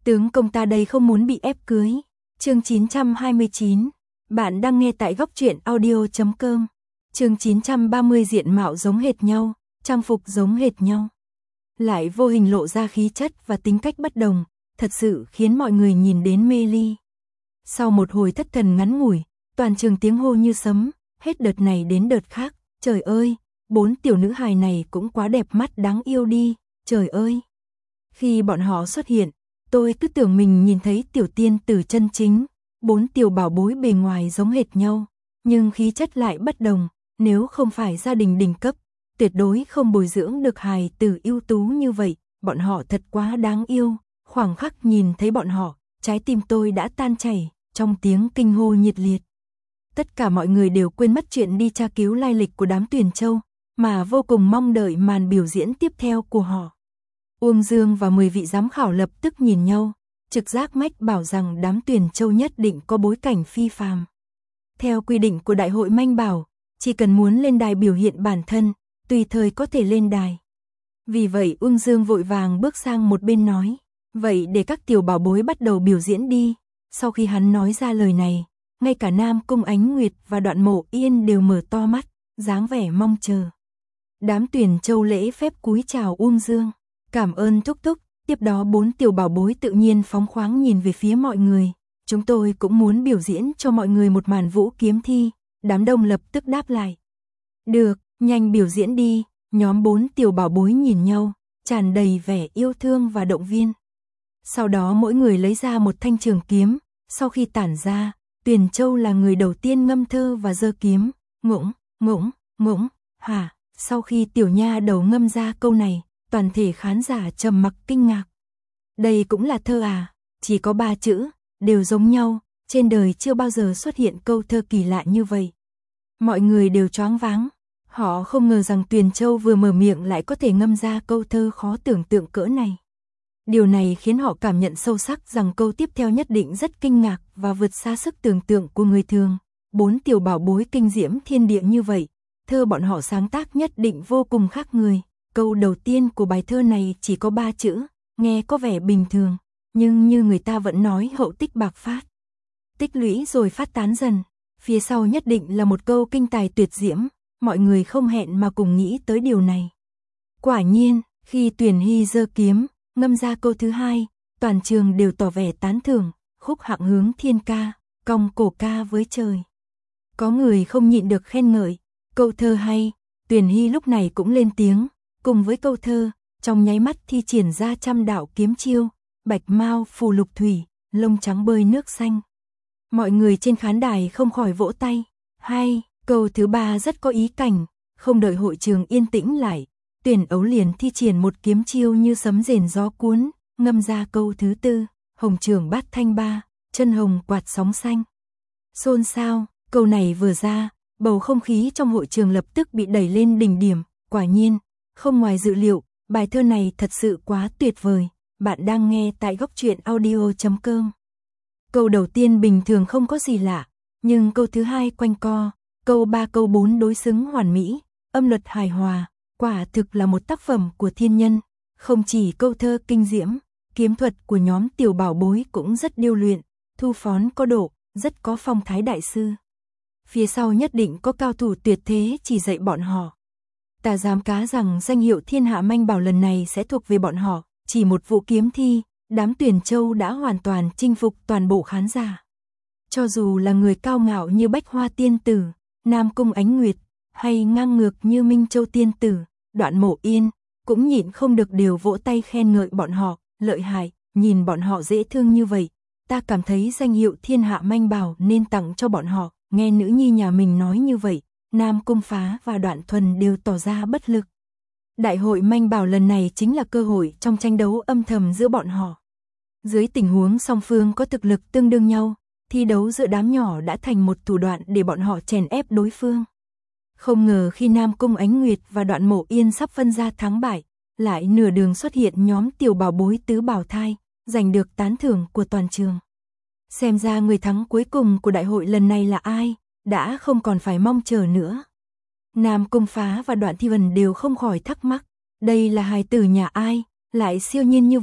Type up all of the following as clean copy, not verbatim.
Tướng công ta đây không muốn bị ép cưới. Chương 929. Bạn đang nghe tại góc truyện audio.com. Chương 930 diện mạo giống hệt nhau, trang phục giống hệt nhau. Lại vô hình lộ ra khí chất và tính cách bất đồng, thật sự khiến mọi người nhìn đến mê ly. Sau một hồi thất thần ngắn ngủi, toàn trường tiếng hô như sấm, hết đợt này đến đợt khác. Trời ơi, 4 tiểu nữ hài này cũng quá đẹp mắt đáng yêu đi, trời ơi. Khi bọn họ xuất hiện, tôi cứ tưởng mình nhìn thấy tiểu tiên tử chân chính, 4 tiểu bảo bối bề ngoài giống hệt nhau, nhưng khí chất lại bất đồng, nếu không phải gia đình đỉnh cấp, tuyệt đối không bồi dưỡng được hài tử ưu tú như vậy, bọn họ thật quá đáng yêu. Khoảng khắc nhìn thấy bọn họ, trái tim tôi đã tan chảy, trong tiếng kinh hô nhiệt liệt. Tất cả mọi người đều quên mất chuyện đi tra cứu lai lịch của đám Tuyền Châu, mà vô cùng mong đợi màn biểu diễn tiếp theo của họ. Uông Dương và 10 vị giám khảo lập tức nhìn nhau, trực giác mách bảo rằng đám Tuyền Châu nhất định có bối cảnh phi phàm. Theo quy định của Đại hội Manh Bảo, chỉ cần muốn lên đài biểu hiện bản thân, tùy thời có thể lên đài. Vì vậy Uông Dương vội vàng bước sang một bên nói, vậy để các tiểu bảo bối bắt đầu biểu diễn đi. Sau khi hắn nói ra lời này, ngay cả Nam Cung Ánh Nguyệt và Đoạn Mộ Yên đều mở to mắt, dáng vẻ mong chờ. Đám Tuyền Châu lễ phép cúi chào Uông Dương, cảm ơn thúc thúc. Tiếp đó 4 tiểu bảo bối tự nhiên phóng khoáng nhìn về phía mọi người. Chúng tôi cũng muốn biểu diễn cho mọi người một màn vũ kiếm thi. Đám đông lập tức đáp lại. Được, nhanh biểu diễn đi. Nhóm 4 tiểu bảo bối nhìn nhau, tràn đầy vẻ yêu thương và động viên. Sau đó mỗi người lấy ra một thanh trường kiếm. Sau khi tản ra, Tuyền Châu là người đầu tiên ngâm thơ và giơ kiếm. Ngỗng, ngỗng, ngỗng, hả. Sau khi tiểu nha đầu ngâm ra câu này, toàn thể khán giả trầm mặc kinh ngạc. Đây cũng là thơ à? Chỉ có 3 chữ, đều giống nhau, trên đời chưa bao giờ xuất hiện câu thơ kỳ lạ như vậy. Mọi người đều choáng váng, họ không ngờ rằng Tuyền Châu vừa mở miệng lại có thể ngâm ra câu thơ khó tưởng tượng cỡ này. Điều này khiến họ cảm nhận sâu sắc rằng câu tiếp theo nhất định rất kinh ngạc và vượt xa sức tưởng tượng của người thường. 4 tiểu bảo bối kinh diễm thiên địa như vậy, thơ bọn họ sáng tác nhất định vô cùng khác người. Câu đầu tiên của bài thơ này chỉ có 3 chữ, nghe có vẻ bình thường, nhưng như người ta vẫn nói hậu tích bạc phát. Tích lũy rồi phát tán dần, phía sau nhất định là một câu kinh tài tuyệt diễm, mọi người không hẹn mà cùng nghĩ tới điều này. Quả nhiên, khi Tuyển Hy giơ kiếm, ngâm ra câu thứ hai, toàn trường đều tỏ vẻ tán thưởng, khúc hạng hướng thiên ca, cong cổ ca với trời. Có người không nhịn được khen ngợi, câu thơ hay, Tuyển Hy lúc này cũng lên tiếng. Cùng với câu thơ, trong nháy mắt thi triển ra trăm đạo kiếm chiêu, bạch mao phù lục thủy, lông trắng bơi nước xanh. Mọi người trên khán đài không khỏi vỗ tay. Hay, câu thứ 3 rất có ý cảnh, không đợi hội trường yên tĩnh lại, Tuyển Ấu liền thi triển một kiếm chiêu như sấm rền gió cuốn, ngâm ra câu thứ 4, hồng trường bát thanh ba, chân hồng quạt sóng xanh. Xôn xao, câu này vừa ra, bầu không khí trong hội trường lập tức bị đẩy lên đỉnh điểm, quả nhiên. Không ngoài dự liệu, bài thơ này thật sự quá tuyệt vời. Bạn đang nghe tại góc truyện audio.com. Câu đầu tiên bình thường không có gì lạ, nhưng câu thứ hai quanh co, câu 3 câu 4 đối xứng hoàn mỹ, âm luật hài hòa, quả thực là một tác phẩm của thiên nhân. Không chỉ câu thơ kinh diễm, kiếm thuật của nhóm tiểu bảo bối cũng rất điêu luyện, thu phón có độ, rất có phong thái đại sư. Phía sau nhất định có cao thủ tuyệt thế chỉ dạy bọn họ. Ta dám cá rằng danh hiệu thiên hạ manh bảo lần này sẽ thuộc về bọn họ, chỉ một vụ kiếm thi, đám Tuyền Châu đã hoàn toàn chinh phục toàn bộ khán giả. Cho dù là người cao ngạo như Bách Hoa Tiên Tử, Nam Cung Ánh Nguyệt, hay ngang ngược như Minh Châu Tiên Tử, Đoạn Mộ Yên, cũng nhịn không được đều vỗ tay khen ngợi bọn họ, lợi hại, nhìn bọn họ dễ thương như vậy, ta cảm thấy danh hiệu thiên hạ manh bảo nên tặng cho bọn họ. Nghe nữ nhi nhà mình nói như vậy, Nam Cung Phá và Đoạn Thuần đều tỏ ra bất lực. Đại hội Manh Bảo lần này chính là cơ hội trong tranh đấu âm thầm giữa bọn họ. Dưới tình huống song phương có thực lực tương đương nhau, thi đấu giữa đám nhỏ đã thành một thủ đoạn để bọn họ chèn ép đối phương. Không ngờ khi Nam Cung Ánh Nguyệt và Đoạn Mộ Yên sắp phân ra thắng bại, lại nửa đường xuất hiện nhóm tiểu bảo bối tứ bảo thai, giành được tán thưởng của toàn trường. Xem ra người thắng cuối cùng của đại hội lần này là ai, đã không còn phải mong chờ nữa. Nam Cung Phá và Đoạn Thi Vân đều không khỏi thắc mắc, đây là hài tử nhà ai, lại siêu nhiên như vậy,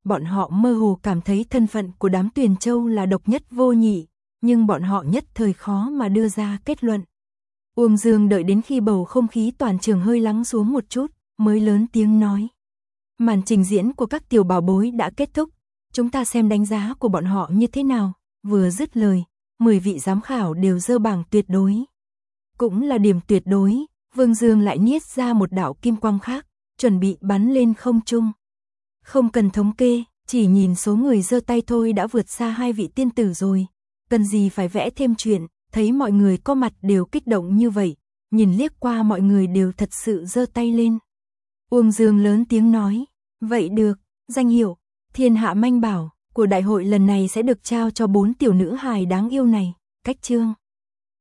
bọn họ mơ hồ cảm thấy thân phận của đám Tuyền Châu là độc nhất vô nhị, nhưng bọn họ nhất thời khó mà đưa ra kết luận. Uông Dương đợi đến khi bầu không khí toàn trường hơi lắng xuống một chút, mới lớn tiếng nói. Màn trình diễn của các tiểu bảo bối đã kết thúc, chúng ta xem đánh giá của bọn họ như thế nào. Vừa dứt lời, 10 vị giám khảo đều giơ bảng tuyệt đối. Cũng là điểm tuyệt đối, Vương Dương lại niết ra một đạo kim quang khác, chuẩn bị bắn lên không trung. Không cần thống kê, chỉ nhìn số người giơ tay thôi đã vượt xa 2 vị tiên tử rồi. Cần gì phải vẽ thêm chuyện, thấy mọi người có mặt đều kích động như vậy, nhìn liếc qua mọi người đều thật sự giơ tay lên. Uông Dương lớn tiếng nói, vậy được, danh hiệu Thiên Hạ Manh Bảo của đại hội lần này sẽ được trao cho 4 tiểu nữ hài đáng yêu này. Cách chương